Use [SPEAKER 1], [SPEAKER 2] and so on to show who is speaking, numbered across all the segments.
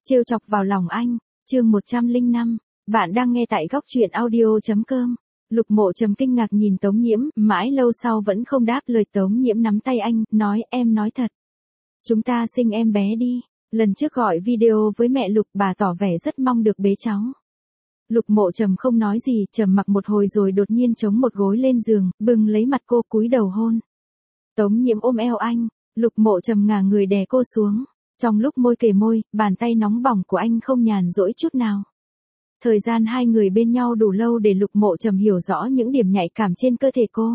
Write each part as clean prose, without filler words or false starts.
[SPEAKER 1] Trêu chọc vào lòng anh, chương 105, bạn đang nghe tại góc truyện audio.com. Lục Mộ Trầm kinh ngạc nhìn Tống Nhiễm, mãi lâu sau vẫn không đáp lời. Tống Nhiễm nắm tay anh, nói em nói thật. Chúng ta sinh em bé đi. Lần trước gọi video với mẹ Lục, bà tỏ vẻ rất mong được bế cháu. Lục Mộ Trầm không nói gì, trầm mặc một hồi rồi đột nhiên chống một gối lên giường, bưng lấy mặt cô cúi đầu hôn. Tống Nhiễm ôm eo anh, Lục Mộ Trầm ngả người đè cô xuống. Trong lúc môi kề môi, bàn tay nóng bỏng của anh không nhàn rỗi chút nào. Thời gian hai người bên nhau đủ lâu để Lục Mộ Trầm hiểu rõ những điểm nhạy cảm trên cơ thể cô.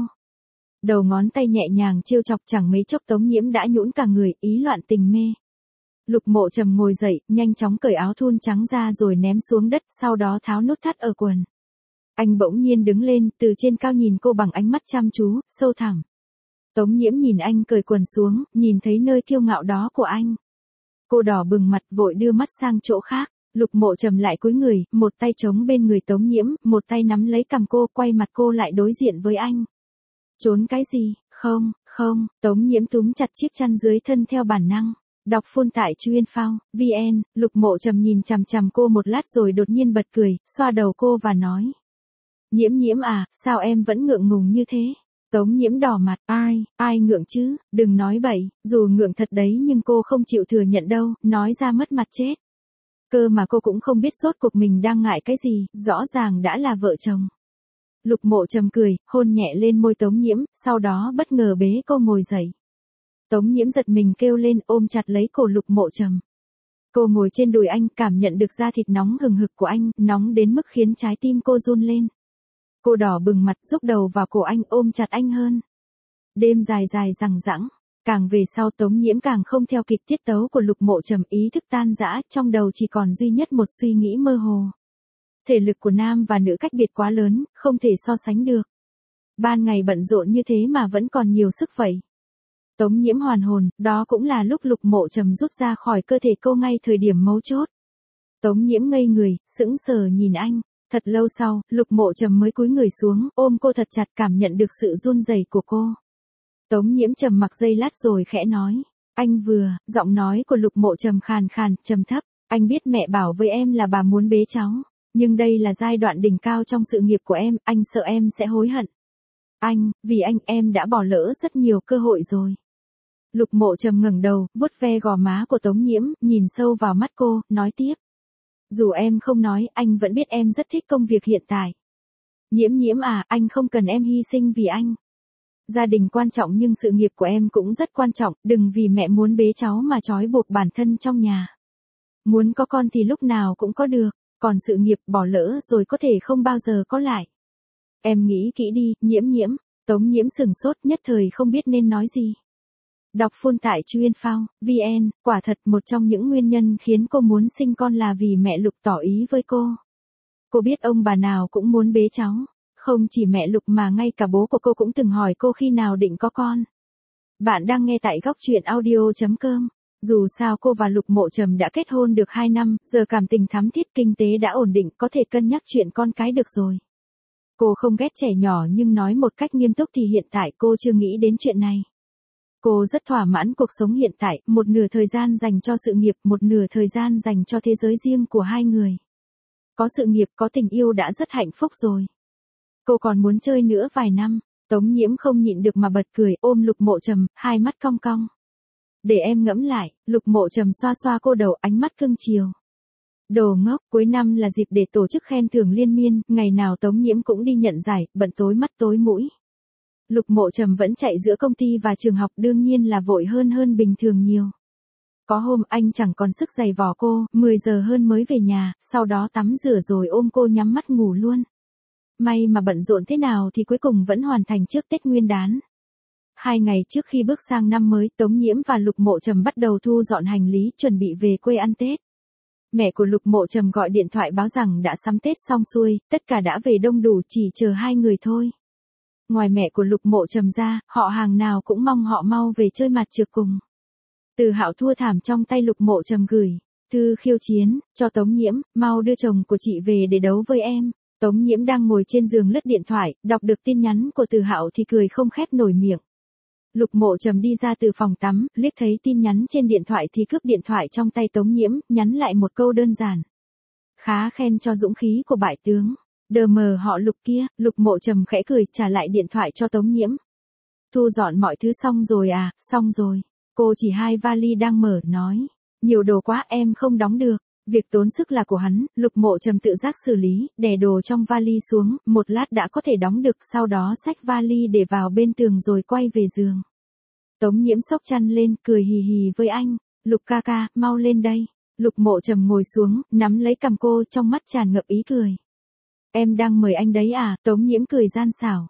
[SPEAKER 1] Đầu ngón tay nhẹ nhàng trêu chọc, chẳng mấy chốc Tống Nhiễm đã nhũn cả người, ý loạn tình mê. Lục Mộ Trầm ngồi dậy, nhanh chóng cởi áo thun trắng ra rồi ném xuống đất, sau đó tháo nút thắt ở quần. Anh bỗng nhiên đứng lên, từ trên cao nhìn cô bằng ánh mắt chăm chú, sâu thẳm. Tống Nhiễm nhìn anh cởi quần xuống, nhìn thấy nơi kiêu ngạo đó của anh. Cô đỏ bừng mặt, vội đưa mắt sang chỗ khác. Lục Mộ Trầm lại cúi người, một tay chống bên người Tống Nhiễm, một tay nắm lấy cằm cô, quay mặt cô lại đối diện với anh. Trốn cái gì? Không, Tống Nhiễm túm chặt chiếc chăn dưới thân theo bản năng. Đọc full tại chuyên.phao.vn, Lục Mộ Trầm nhìn chằm chằm cô một lát rồi đột nhiên bật cười, xoa đầu cô và nói. Nhiễm à, sao em vẫn ngượng ngùng như thế? Tống Nhiễm đỏ mặt, ai ngượng chứ, đừng nói bậy, dù ngượng thật đấy nhưng cô không chịu thừa nhận đâu, nói ra mất mặt chết. Cơ mà cô cũng không biết rốt cuộc mình đang ngại cái gì, rõ ràng đã là vợ chồng. Lục Mộ Trầm cười, hôn nhẹ lên môi Tống Nhiễm, sau đó bất ngờ bế cô ngồi dậy. Tống Nhiễm giật mình kêu lên, ôm chặt lấy cổ Lục Mộ Trầm. Cô ngồi trên đùi anh, cảm nhận được da thịt nóng hừng hực của anh, nóng đến mức khiến trái tim cô run lên. Cô đỏ bừng mặt, rúc đầu vào cổ anh, ôm chặt anh hơn. Đêm dài dằng dẵng, càng về sau Tống Nhiễm càng không theo kịp tiết tấu của Lục Mộ Trầm, ý thức tan rã, trong đầu chỉ còn duy nhất một suy nghĩ mơ hồ. Thể lực của nam và nữ cách biệt quá lớn, không thể so sánh được. Ban ngày bận rộn như thế mà vẫn còn nhiều sức vậy. Tống Nhiễm hoàn hồn, đó cũng là lúc Lục Mộ Trầm rút ra khỏi cơ thể cô ngay thời điểm mấu chốt. Tống Nhiễm ngây người, sững sờ nhìn anh. Thật lâu sau, Lục Mộ Trầm mới cúi người xuống, ôm cô thật chặt, cảm nhận được sự run rẩy của cô. Tống Nhiễm trầm mặc giây lát rồi khẽ nói. Anh vừa, giọng nói của Lục Mộ Trầm khàn khàn, trầm thấp. Anh biết mẹ bảo với em là bà muốn bế cháu. Nhưng đây là giai đoạn đỉnh cao trong sự nghiệp của em, anh sợ em sẽ hối hận. Vì anh em đã bỏ lỡ rất nhiều cơ hội rồi. Lục Mộ Trầm ngẩng đầu, vuốt ve gò má của Tống Nhiễm, nhìn sâu vào mắt cô, nói tiếp. Dù em không nói, anh vẫn biết em rất thích công việc hiện tại. Nhiễm à, anh không cần em hy sinh vì anh. Gia đình quan trọng nhưng sự nghiệp của em cũng rất quan trọng, đừng vì mẹ muốn bế cháu mà trói buộc bản thân trong nhà. Muốn có con thì lúc nào cũng có được, còn sự nghiệp bỏ lỡ rồi có thể không bao giờ có lại. Em nghĩ kỹ đi, Nhiễm. Tống Nhiễm sừng sốt, nhất thời không biết nên nói gì. Đọc full tại chuyên.phao.vn, quả thật một trong những nguyên nhân khiến cô muốn sinh con là vì mẹ Lục tỏ ý với cô. Cô biết ông bà nào cũng muốn bế cháu. Không chỉ mẹ Lục mà ngay cả bố của cô cũng từng hỏi cô khi nào định có con. Bạn đang nghe tại góc truyện audio.com. Dù sao cô và Lục Mộ Trầm đã kết hôn được 2 năm, giờ cảm tình thắm thiết, kinh tế đã ổn định, có thể cân nhắc chuyện con cái được rồi. Cô không ghét trẻ nhỏ nhưng nói một cách nghiêm túc thì hiện tại cô chưa nghĩ đến chuyện này. Cô rất thỏa mãn cuộc sống hiện tại, một nửa thời gian dành cho sự nghiệp, một nửa thời gian dành cho thế giới riêng của hai người. Có sự nghiệp, có tình yêu đã rất hạnh phúc rồi. Cô còn muốn chơi nữa vài năm. Tống Nhiễm không nhịn được mà bật cười, ôm Lục Mộ Trầm, hai mắt cong cong. Để em ngẫm lại. Lục Mộ Trầm xoa xoa cô đầu, ánh mắt cưng chiều. Đồ ngốc, cuối năm là dịp để tổ chức khen thưởng liên miên, ngày nào Tống Nhiễm cũng đi nhận giải, bận tối mắt tối mũi. Lục Mộ Trầm vẫn chạy giữa công ty và trường học, đương nhiên là vội hơn bình thường nhiều. Có hôm anh chẳng còn sức giày vò cô, 10 giờ hơn mới về nhà, sau đó tắm rửa rồi ôm cô nhắm mắt ngủ luôn. May mà bận rộn thế nào thì cuối cùng vẫn hoàn thành trước Tết Nguyên đán. 2 ngày trước khi bước sang năm mới, Tống Nhiễm và Lục Mộ Trầm bắt đầu thu dọn hành lý, chuẩn bị về quê ăn Tết. Mẹ của Lục Mộ Trầm gọi điện thoại báo rằng đã sắm Tết xong xuôi, tất cả đã về đông đủ, chỉ chờ 2 người thôi. Ngoài mẹ của Lục Mộ Trầm ra, họ hàng nào cũng mong họ mau về chơi mặt trược cùng. Từ Hạo thua thảm trong tay Lục Mộ Trầm gửi thư khiêu chiến cho Tống Nhiễm, mau đưa chồng của chị về để đấu với em. Tống Nhiễm đang ngồi trên giường lướt điện thoại, đọc được tin nhắn của Từ Hạo thì cười không khép nổi miệng. Lục Mộ Trầm đi ra từ phòng tắm, liếc thấy tin nhắn trên điện thoại thì cướp điện thoại trong tay Tống Nhiễm, nhắn lại một câu đơn giản. Khá khen cho dũng khí của bại tướng. Đờ mờ họ Lục kia. Lục Mộ Trầm khẽ cười trả lại điện thoại cho Tống Nhiễm. Thu dọn mọi thứ xong rồi à? Xong rồi. Cô chỉ 2 vali đang mở, nói. Nhiều đồ quá em không đóng được. Việc tốn sức là của hắn. Lục Mộ Trầm tự giác xử lý, đè đồ trong vali xuống, một lát đã có thể đóng được, sau đó xách vali để vào bên tường rồi quay về giường. Tống Nhiễm xốc chăn lên, cười hì hì với anh. Lục ca ca, mau lên đây. Lục Mộ Trầm ngồi xuống, nắm lấy cằm cô, trong mắt tràn ngập ý cười. Em đang mời anh đấy à? Tống Nhiễm cười gian xảo.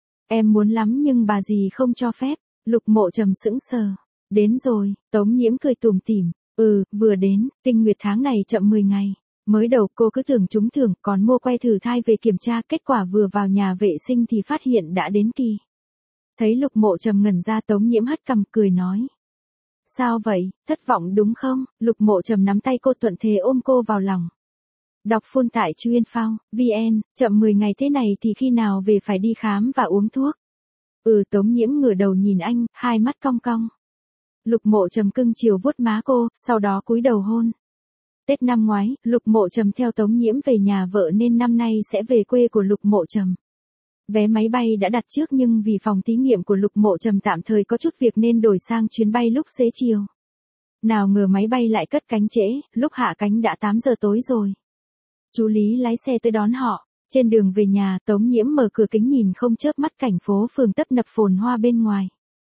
[SPEAKER 1] Em muốn lắm nhưng bà dì không cho phép. Lục Mộ Trầm sững sờ. Đến rồi. Tống Nhiễm cười tủm tỉm. Vừa đến, tinh nguyệt tháng này chậm 10 ngày. Mới đầu cô cứ tưởng trúng thưởng, còn mua que thử thai về kiểm tra, kết quả vừa vào nhà vệ sinh thì phát hiện đã đến kỳ. Thấy Lục Mộ Trầm ngẩn ra, Tống Nhiễm hất cằm cười nói. Sao vậy, thất vọng đúng không? Lục Mộ Trầm nắm tay cô, thuận thế ôm cô vào lòng. Đọc full tại chuyenphao.vn, chậm 10 ngày thế này thì khi nào về phải đi khám và uống thuốc? Tống Nhiễm ngửa đầu nhìn anh, hai mắt cong cong. Lục Mộ Trầm cưng chiều vuốt má cô, sau đó cúi đầu hôn. Tết năm ngoái, Lục Mộ Trầm theo Tống Nhiễm về nhà vợ nên năm nay sẽ về quê của Lục Mộ Trầm. Vé máy bay đã đặt trước nhưng vì phòng thí nghiệm của Lục Mộ Trầm tạm thời có chút việc nên đổi sang chuyến bay lúc xế chiều. Nào ngờ máy bay lại cất cánh trễ, lúc hạ cánh đã 8 giờ tối rồi. Chú Lý lái xe tới đón họ. Trên đường về nhà, Tống Nhiễm mở cửa kính nhìn không chớp mắt cảnh phố phường tấp nập phồn hoa bên ngoài.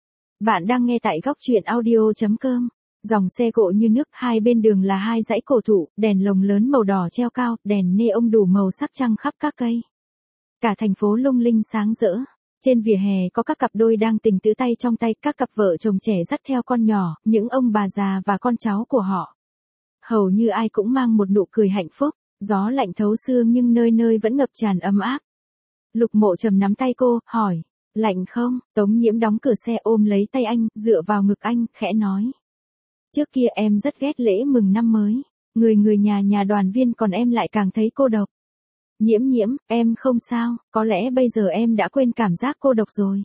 [SPEAKER 1] Bạn đang nghe tại góc truyện audio.com. Dòng xe cộ như nước, hai bên đường là 2 dãy cổ thụ, đèn lồng lớn màu đỏ treo cao, đèn neon đủ màu sắc trăng khắp các cây. Cả thành phố lung linh sáng rỡ. Trên vỉa hè có các cặp đôi đang tình tứ tay trong tay, các cặp vợ chồng trẻ dắt theo con nhỏ, những ông bà già và con cháu của họ. Hầu như ai cũng mang một nụ cười hạnh phúc, gió lạnh thấu xương nhưng nơi nơi vẫn ngập tràn ấm áp. Lục Mộ Trầm nắm tay cô, hỏi, lạnh không? Tống Nhiễm đóng cửa xe ôm lấy tay anh, dựa vào ngực anh, khẽ nói. Trước kia em rất ghét lễ mừng năm mới, người nhà đoàn viên, còn em lại càng thấy cô độc. Nhiễm, em không sao, có lẽ bây giờ em đã quên cảm giác cô độc rồi.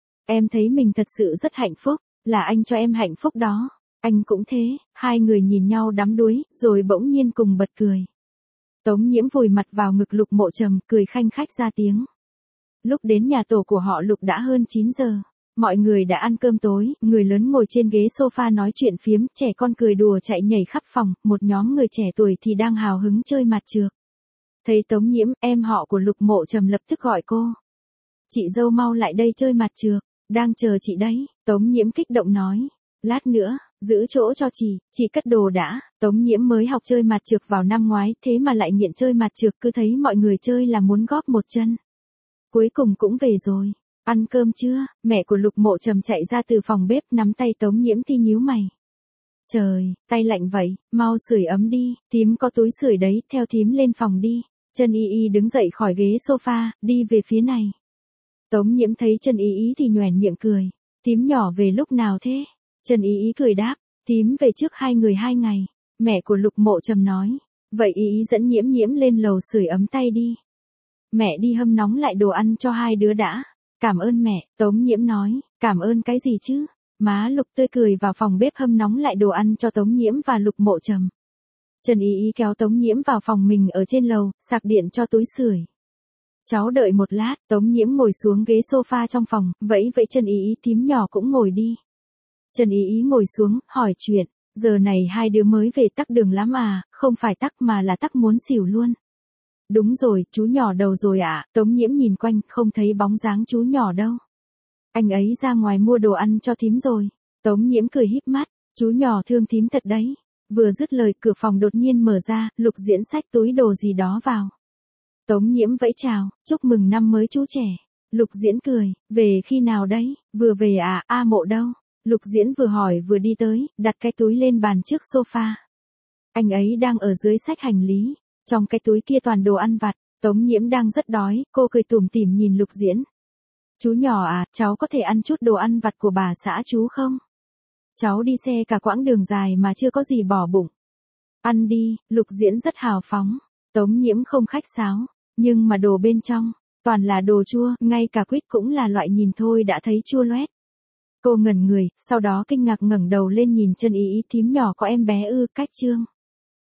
[SPEAKER 1] Em thấy mình thật sự rất hạnh phúc, là anh cho em hạnh phúc đó. Anh cũng thế. Hai người nhìn nhau đắm đuối, rồi bỗng nhiên cùng bật cười. Tống Nhiễm vùi mặt vào ngực Lục Mộ Trầm, cười khanh khách ra tiếng. Lúc đến nhà tổ của họ Lục đã hơn 9 giờ. Mọi người đã ăn cơm tối, người lớn ngồi trên ghế sofa nói chuyện phiếm, trẻ con cười đùa chạy nhảy khắp phòng, một nhóm người trẻ tuổi thì đang hào hứng chơi mặt trược. Thấy Tống Nhiễm, em họ của Lục Mộ Trầm lập tức gọi cô. Chị dâu mau lại đây chơi mặt trược, đang chờ chị đấy. Tống Nhiễm kích động nói. Lát nữa, giữ chỗ cho chị cất đồ đã. Tống Nhiễm mới học chơi mặt trược vào năm ngoái, thế mà lại nghiện chơi mặt trược, cứ thấy mọi người chơi là muốn góp một chân. Cuối cùng cũng về rồi. Ăn cơm chưa? Mẹ của Lục Mộ Trầm chạy ra từ phòng bếp, nắm tay Tống Nhiễm thì nhíu mày. Trời, tay lạnh vậy, mau sưởi ấm đi, thím có túi sưởi đấy, theo thím lên phòng đi. Trần Y Y đứng dậy khỏi ghế sofa, đi về phía này. Tống Nhiễm thấy Trần Y Y thì nhoẻn miệng cười. Thím nhỏ về lúc nào thế? Trần Y Y cười đáp, thím về trước 2 người 2 ngày. Mẹ của Lục Mộ Trầm nói, vậy Y Y dẫn Nhiễm lên lầu sưởi ấm tay đi. Mẹ đi hâm nóng lại đồ ăn cho 2 đứa đã. Cảm ơn mẹ. Tống Nhiễm nói, cảm ơn cái gì chứ? Má Lục tươi cười vào phòng bếp hâm nóng lại đồ ăn cho Tống Nhiễm và Lục Mộ Trầm. Trần Y Y kéo Tống Nhiễm vào phòng mình ở trên lầu, sạc điện cho túi sưởi. Cháu đợi một lát. Tống Nhiễm ngồi xuống ghế sofa trong phòng, vẫy Trần Y Y, thím nhỏ cũng ngồi đi. Trần Y Y ngồi xuống, hỏi chuyện. Giờ này 2 đứa mới về tắc đường lắm à? Không phải tắc mà là tắc muốn xỉu luôn. Đúng rồi, chú nhỏ đâu rồi ạ? Tống Nhiễm nhìn quanh, không thấy bóng dáng chú nhỏ đâu. Anh ấy ra ngoài mua đồ ăn cho thím rồi. Tống Nhiễm cười híp mắt, chú nhỏ thương thím thật đấy. Vừa dứt lời, cửa phòng đột nhiên mở ra, Lục Diễn xách túi đồ gì đó vào. Tống Nhiễm vẫy chào, chúc mừng năm mới chú trẻ. Lục Diễn cười, về khi nào đấy? Vừa về à? A Mộ đâu? Lục Diễn vừa hỏi vừa đi tới, đặt cái túi lên bàn trước sofa. Anh ấy đang ở dưới xách hành lý. Trong cái túi kia toàn đồ ăn vặt. Tống Nhiễm đang rất đói, cô cười tủm tỉm nhìn Lục Diễn. Chú nhỏ à, cháu có thể ăn chút đồ ăn vặt của bà xã chú không? Cháu đi xe cả quãng đường dài mà chưa có gì bỏ bụng. Ăn đi. Lục Diễn rất hào phóng. Tống Nhiễm không khách sáo, nhưng mà đồ bên trong toàn là đồ chua, ngay cả quýt cũng là loại nhìn thôi đã thấy chua loét. Cô ngẩn người, sau đó kinh ngạc ngẩng đầu lên nhìn chân ý ý thím nhỏ có em bé ư, cách Trương.